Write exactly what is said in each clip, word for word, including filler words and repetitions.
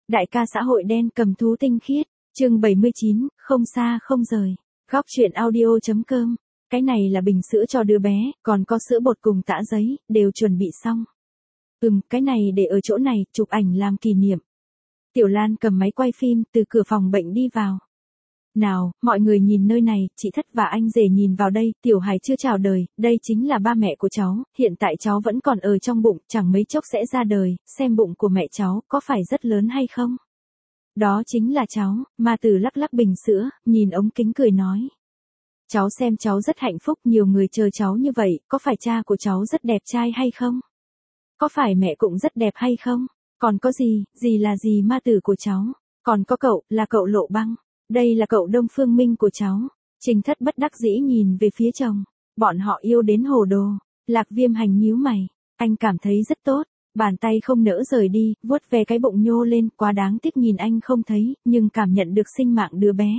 Đại ca xã hội đen cầm thú tinh khiết, chương bảy mươi chín, không xa không rời. Góc truyện audio.com. Cái này là bình sữa cho đứa bé, còn có sữa bột cùng tã giấy, đều chuẩn bị xong. Ừm, cái này để ở chỗ này, chụp ảnh làm kỷ niệm. Tiểu Lan cầm máy quay phim từ cửa phòng bệnh đi vào. Nào, mọi người nhìn nơi này, chị Thất và anh rể nhìn vào đây, Tiểu Hải chưa chào đời, đây chính là ba mẹ của cháu, hiện tại cháu vẫn còn ở trong bụng, chẳng mấy chốc sẽ ra đời, xem bụng của mẹ cháu, có phải rất lớn hay không? Đó chính là cháu, Ma Tử lắc lắc bình sữa, nhìn ống kính cười nói. Cháu xem cháu rất hạnh phúc, nhiều người chờ cháu như vậy, có phải cha của cháu rất đẹp trai hay không? Có phải mẹ cũng rất đẹp hay không? Còn có gì, gì là gì Ma Tử của cháu? Còn có cậu, là cậu Lộ Băng. Đây là cậu Đông Phương Minh của cháu. Trình Thất bất đắc dĩ nhìn về phía chồng. Bọn họ yêu đến hồ đồ. Lạc Viêm Hành nhíu mày. Anh cảm thấy rất tốt. Bàn tay không nỡ rời đi, vuốt về cái bụng nhô lên, quá đáng tiếc nhìn anh không thấy, nhưng cảm nhận được sinh mạng đứa bé.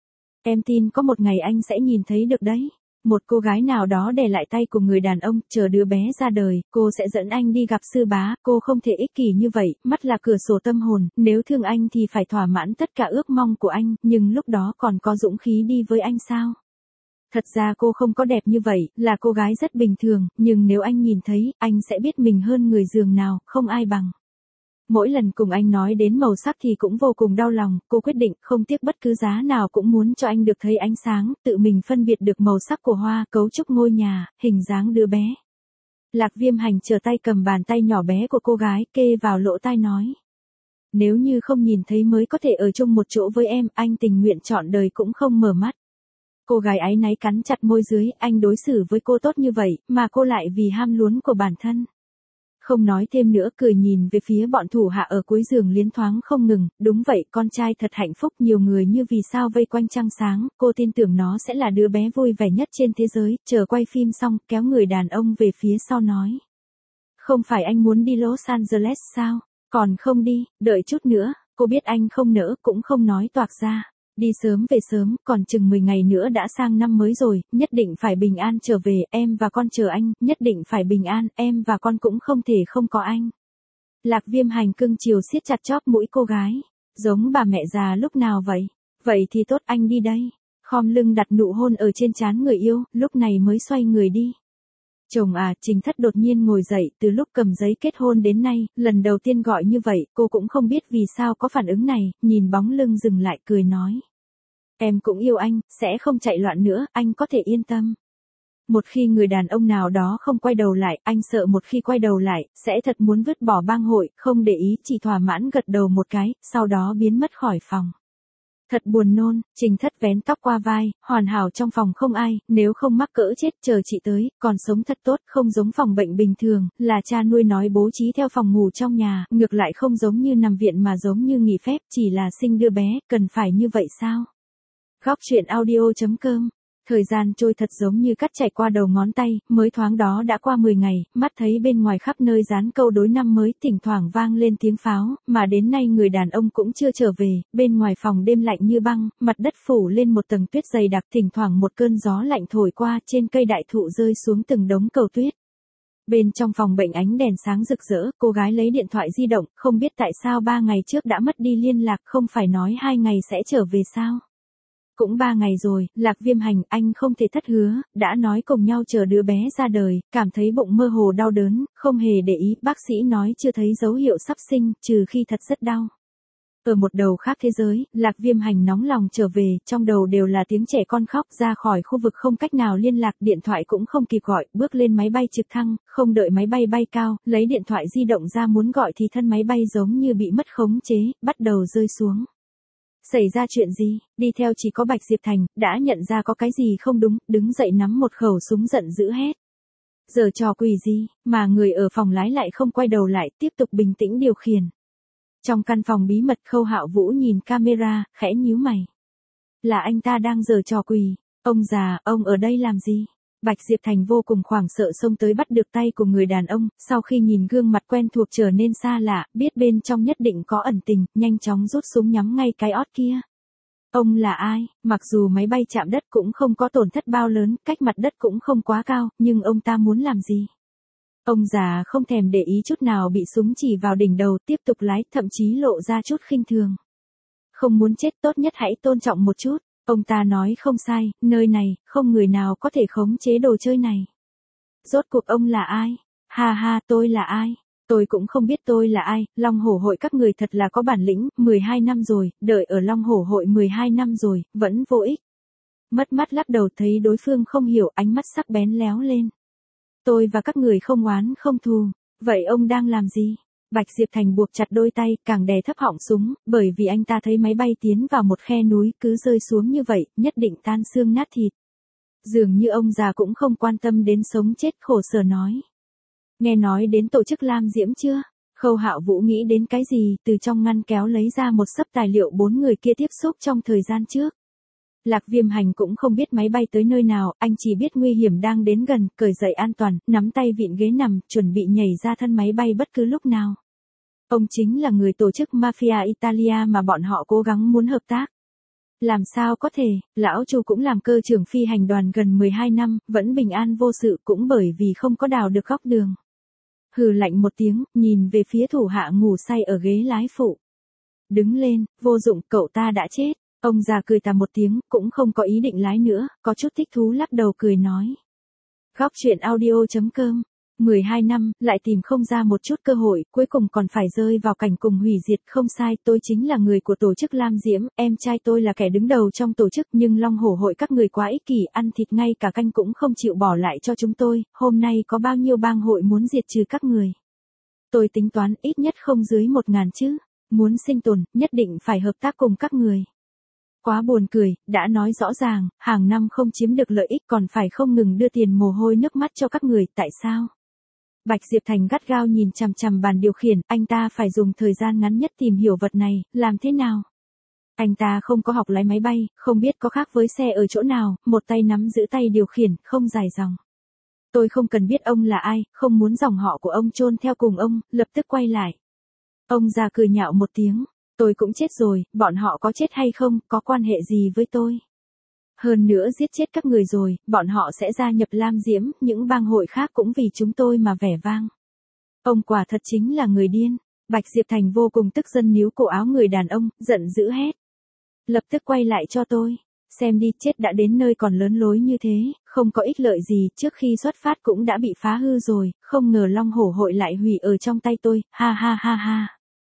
Em tin có một ngày anh sẽ nhìn thấy được đấy. Một cô gái nào đó đè lại tay của người đàn ông, chờ đứa bé ra đời, cô sẽ dẫn anh đi gặp sư bá, cô không thể ích kỷ như vậy, mắt là cửa sổ tâm hồn, nếu thương anh thì phải thỏa mãn tất cả ước mong của anh, nhưng lúc đó còn có dũng khí đi với anh sao? Thật ra cô không có đẹp như vậy, là cô gái rất bình thường, nhưng nếu anh nhìn thấy, anh sẽ biết mình hơn người giường nào, không ai bằng. Mỗi lần cùng anh nói đến màu sắc thì cũng vô cùng đau lòng, cô quyết định không tiếc bất cứ giá nào cũng muốn cho anh được thấy ánh sáng, tự mình phân biệt được màu sắc của hoa, cấu trúc ngôi nhà, hình dáng đứa bé. Lạc Viêm Hành trở tay cầm bàn tay nhỏ bé của cô gái, kê vào lỗ tai nói. Nếu như không nhìn thấy mới có thể ở chung một chỗ với em, anh tình nguyện trọn đời cũng không mở mắt. Cô gái áy náy cắn chặt môi dưới, anh đối xử với cô tốt như vậy, mà cô lại vì ham muốn của bản thân. Không nói thêm nữa, cười nhìn về phía bọn thủ hạ ở cuối giường liến thoáng không ngừng, đúng vậy, con trai thật hạnh phúc, nhiều người như vì sao vây quanh trăng sáng, cô tin tưởng nó sẽ là đứa bé vui vẻ nhất trên thế giới, chờ quay phim xong, kéo người đàn ông về phía sau nói. Không phải anh muốn đi Los Angeles sao? Còn không đi, đợi chút nữa, cô biết anh không nỡ, cũng không nói toạc ra. Đi sớm về sớm, còn chừng mười ngày nữa đã sang năm mới rồi, nhất định phải bình an trở về, em và con chờ anh, nhất định phải bình an, em và con cũng không thể không có anh. Lạc Viêm Hành cưng chiều siết chặt chóp mũi cô gái, giống bà mẹ già lúc nào vậy? Vậy thì tốt, anh đi đây. Khom lưng đặt nụ hôn ở trên trán người yêu, lúc này mới xoay người đi. Chồng à, Trình Thất đột nhiên ngồi dậy, từ lúc cầm giấy kết hôn đến nay, lần đầu tiên gọi như vậy, cô cũng không biết vì sao có phản ứng này, nhìn bóng lưng dừng lại cười nói. Em cũng yêu anh, sẽ không chạy loạn nữa, anh có thể yên tâm. Một khi người đàn ông nào đó không quay đầu lại, anh sợ một khi quay đầu lại, sẽ thật muốn vứt bỏ bang hội, không để ý, chỉ thỏa mãn gật đầu một cái, sau đó biến mất khỏi phòng. Thật buồn nôn, Trình Thất vén tóc qua vai, hoàn hảo trong phòng không ai, nếu không mắc cỡ chết chờ chị tới, còn sống thật tốt, không giống phòng bệnh bình thường, là cha nuôi nói bố trí theo phòng ngủ trong nhà, ngược lại không giống như nằm viện mà giống như nghỉ phép, chỉ là sinh đứa bé, cần phải như vậy sao? Góc truyện audio.com. Thời gian trôi thật giống như cắt chảy qua đầu ngón tay, mới thoáng đó đã qua mười ngày, mắt thấy bên ngoài khắp nơi dán câu đối năm mới, thỉnh thoảng vang lên tiếng pháo, mà đến nay người đàn ông cũng chưa trở về, bên ngoài phòng đêm lạnh như băng, mặt đất phủ lên một tầng tuyết dày đặc, thỉnh thoảng một cơn gió lạnh thổi qua, trên cây đại thụ rơi xuống từng đống cầu tuyết. Bên trong phòng bệnh ánh đèn sáng rực rỡ, cô gái lấy điện thoại di động, không biết tại sao ba ngày trước đã mất đi liên lạc, không phải nói hai ngày sẽ trở về sao? Cũng ba ngày rồi, Lạc Viêm Hành, anh không thể thất hứa, đã nói cùng nhau chờ đứa bé ra đời, cảm thấy bụng mơ hồ đau đớn, không hề để ý, bác sĩ nói chưa thấy dấu hiệu sắp sinh, trừ khi thật rất đau. Ở một đầu khác thế giới, Lạc Viêm Hành nóng lòng trở về, trong đầu đều là tiếng trẻ con khóc, ra khỏi khu vực không cách nào liên lạc, điện thoại cũng không kịp gọi, bước lên máy bay trực thăng, không đợi máy bay bay cao, lấy điện thoại di động ra muốn gọi thì thân máy bay giống như bị mất khống chế, bắt đầu rơi xuống. Xảy ra chuyện gì? Đi theo chỉ có Bạch Diệp Thành, đã nhận ra có cái gì không đúng, đứng dậy nắm một khẩu súng giận dữ hét. Giờ trò quỷ gì, mà người ở phòng lái lại không quay đầu lại, tiếp tục bình tĩnh điều khiển. Trong căn phòng bí mật, Khâu Hạo Vũ nhìn camera, khẽ nhíu mày. Là anh ta đang giở trò quỷ. Ông già, ông ở đây làm gì? Bạch Diệp Thành vô cùng hoảng sợ xông tới bắt được tay của người đàn ông, sau khi nhìn gương mặt quen thuộc trở nên xa lạ, biết bên trong nhất định có ẩn tình, nhanh chóng rút súng nhắm ngay cái ót kia. Ông là ai? Mặc dù máy bay chạm đất cũng không có tổn thất bao lớn, cách mặt đất cũng không quá cao, nhưng ông ta muốn làm gì? Ông già không thèm để ý chút nào bị súng chỉ vào đỉnh đầu, tiếp tục lái, thậm chí lộ ra chút khinh thường. Không muốn chết tốt nhất hãy tôn trọng một chút. Ông ta nói không sai, nơi này, không người nào có thể khống chế đồ chơi này. Rốt cuộc ông là ai? Ha ha, tôi là ai? Tôi cũng không biết tôi là ai, Long Hổ hội các người thật là có bản lĩnh, mười hai năm rồi, đợi ở Long Hổ hội mười hai năm rồi, vẫn vô ích. Mất mắt lắc đầu thấy đối phương không hiểu, ánh mắt sắc bén léo lên. Tôi và các người không oán không thù, vậy ông đang làm gì? Bạch Diệp Thành buộc chặt đôi tay, càng đè thấp họng súng, bởi vì anh ta thấy máy bay tiến vào một khe núi, cứ rơi xuống như vậy, nhất định tan xương nát thịt. Dường như ông già cũng không quan tâm đến sống chết, khổ sở nói. Nghe nói đến tổ chức Lam Diễm chưa? Khâu Hạo Vũ nghĩ đến cái gì, từ trong ngăn kéo lấy ra một xấp tài liệu bốn người kia tiếp xúc trong thời gian trước. Lạc Viêm Hành cũng không biết máy bay tới nơi nào, anh chỉ biết nguy hiểm đang đến gần, cởi giày an toàn, nắm tay vịn ghế nằm, chuẩn bị nhảy ra thân máy bay bất cứ lúc nào. Ông chính là người tổ chức Mafia Italia mà bọn họ cố gắng muốn hợp tác. Làm sao có thể, lão Chu cũng làm cơ trưởng phi hành đoàn gần mười hai năm, vẫn bình an vô sự cũng bởi vì không có đào được góc đường. Hừ lạnh một tiếng, nhìn về phía thủ hạ ngủ say ở ghế lái phụ. Đứng lên, vô dụng, cậu ta đã chết. Ông già cười tà một tiếng, cũng không có ý định lái nữa, có chút thích thú lắc đầu cười nói. Góc truyện audio chấm com mười hai năm, lại tìm không ra một chút cơ hội, cuối cùng còn phải rơi vào cảnh cùng hủy diệt. Không sai, tôi chính là người của tổ chức Lam Diễm, em trai tôi là kẻ đứng đầu trong tổ chức, nhưng Long Hổ hội các người quá ích kỷ, ăn thịt ngay cả canh cũng không chịu bỏ lại cho chúng tôi, hôm nay có bao nhiêu bang hội muốn diệt trừ các người. Tôi tính toán ít nhất không dưới một ngàn chứ, muốn sinh tồn, nhất định phải hợp tác cùng các người. Quá buồn cười, đã nói rõ ràng, hàng năm không chiếm được lợi ích còn phải không ngừng đưa tiền mồ hôi nước mắt cho các người, tại sao? Bạch Diệp Thành gắt gao nhìn chằm chằm bàn điều khiển, anh ta phải dùng thời gian ngắn nhất tìm hiểu vật này, làm thế nào? Anh ta không có học lái máy bay, không biết có khác với xe ở chỗ nào, một tay nắm giữ tay điều khiển, không dài dòng. Tôi không cần biết ông là ai, không muốn dòng họ của ông chôn theo cùng ông, lập tức quay lại. Ông già cười nhạo một tiếng. Tôi cũng chết rồi, bọn họ có chết hay không, có quan hệ gì với tôi. Hơn nữa giết chết các người rồi, bọn họ sẽ gia nhập Lam Diễm, những bang hội khác cũng vì chúng tôi mà vẻ vang. Ông quả thật chính là người điên. Bạch Diệp Thành vô cùng tức giận níu cổ áo người đàn ông, giận dữ hét. Lập tức quay lại cho tôi. Xem đi, chết đã đến nơi còn lớn lối như thế, không có ích lợi gì, trước khi xuất phát cũng đã bị phá hư rồi, không ngờ Long Hổ hội lại hủy ở trong tay tôi, ha ha ha ha.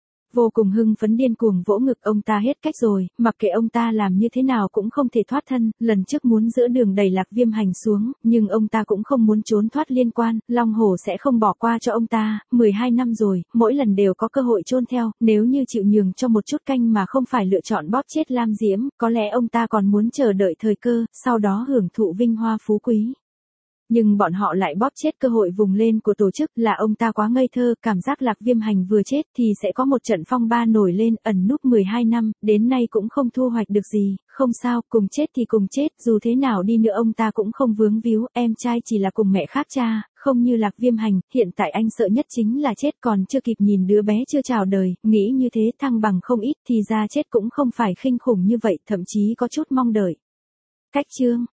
Vô cùng hưng phấn điên cuồng vỗ ngực, ông ta hết cách rồi, mặc kệ ông ta làm như thế nào cũng không thể thoát thân, lần trước muốn giữa đường đẩy Lạc Viêm Hành xuống, nhưng ông ta cũng không muốn trốn thoát liên quan, Long Hổ sẽ không bỏ qua cho ông ta, mười hai năm rồi, mỗi lần đều có cơ hội chôn theo, nếu như chịu nhường cho một chút canh mà không phải lựa chọn bóp chết Lam Diễm, có lẽ ông ta còn muốn chờ đợi thời cơ, sau đó hưởng thụ vinh hoa phú quý. Nhưng bọn họ lại bóp chết cơ hội vùng lên của tổ chức, là ông ta quá ngây thơ, cảm giác Lạc Viêm Hành vừa chết thì sẽ có một trận phong ba nổi lên, ẩn núp mười hai năm, đến nay cũng không thu hoạch được gì, không sao, cùng chết thì cùng chết, dù thế nào đi nữa ông ta cũng không vướng víu, em trai chỉ là cùng mẹ khác cha, không như Lạc Viêm Hành, hiện tại anh sợ nhất chính là chết, còn chưa kịp nhìn đứa bé chưa chào đời, nghĩ như thế thăng bằng không ít thì ra chết cũng không phải khinh khủng như vậy, thậm chí có chút mong đợi. Cách chương